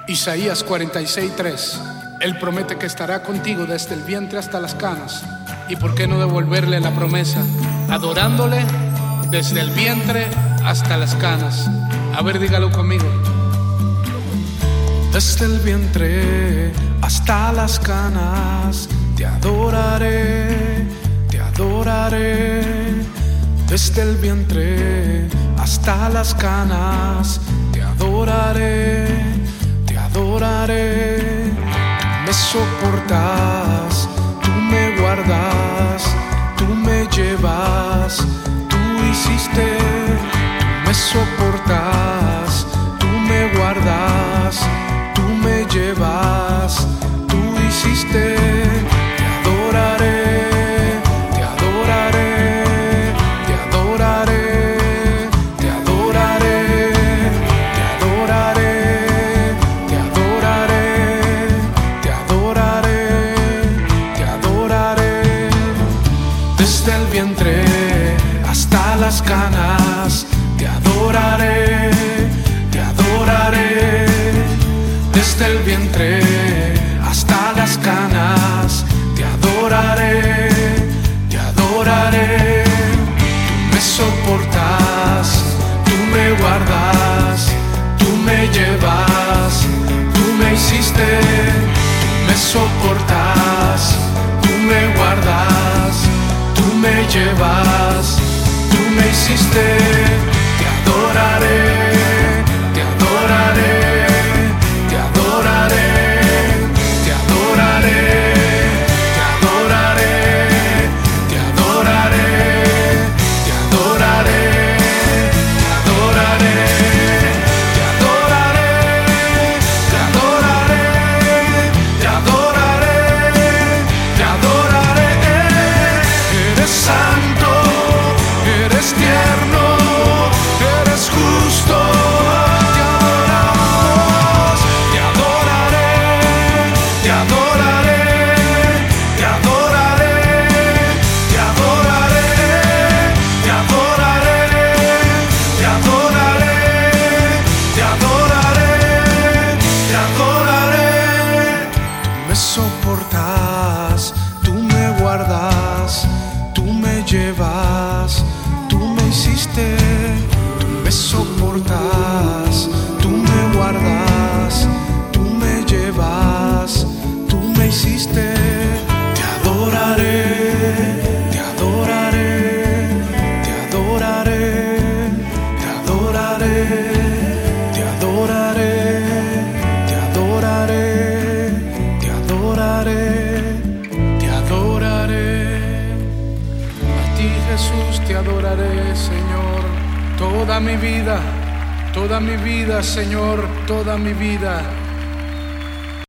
Isaías 46:3. Él promete que estará contigo desde el vientre hasta las canas. ¿Y por qué no devolverle la promesa? Adorándole desde el vientre hasta las canas. A ver, dígalo conmigo. Desde el vientre hasta las canas te adoraré, te adoraré. Desde el vientre hasta las canas te adoraré, te adoraré. Tú me soportas, tú me guardas, tú me llevas, tú hiciste. Tú me soportas, tú me guardas, tú me llevas, tú hiciste. Te adoraré, te adoraré, te adoraré, te adoraré, te adoraré, te adoraré, te adoraré, te adoraré. Desde el vientre hasta las canas te adoraré, te adoraré. Desde el vientre hasta las canas te adoraré, te adoraré. Tú me soportas, tú me guardas, tú me llevas, tú me hiciste. Tú me soportas, tú me guardas, tú me llevas, tú me hiciste. Te adoraré, te adoraré. Soportas, tú me guardas, tú me llevas, tú me hiciste. Tú me soportas, tú me guardas, tú me llevas, tú me hiciste. Te adoraré, te adoraré, te adoraré, te adoraré, te adoraré, te adoraré. Te adoraré, a ti Jesús te adoraré, Señor, toda mi vida, Señor, toda mi vida.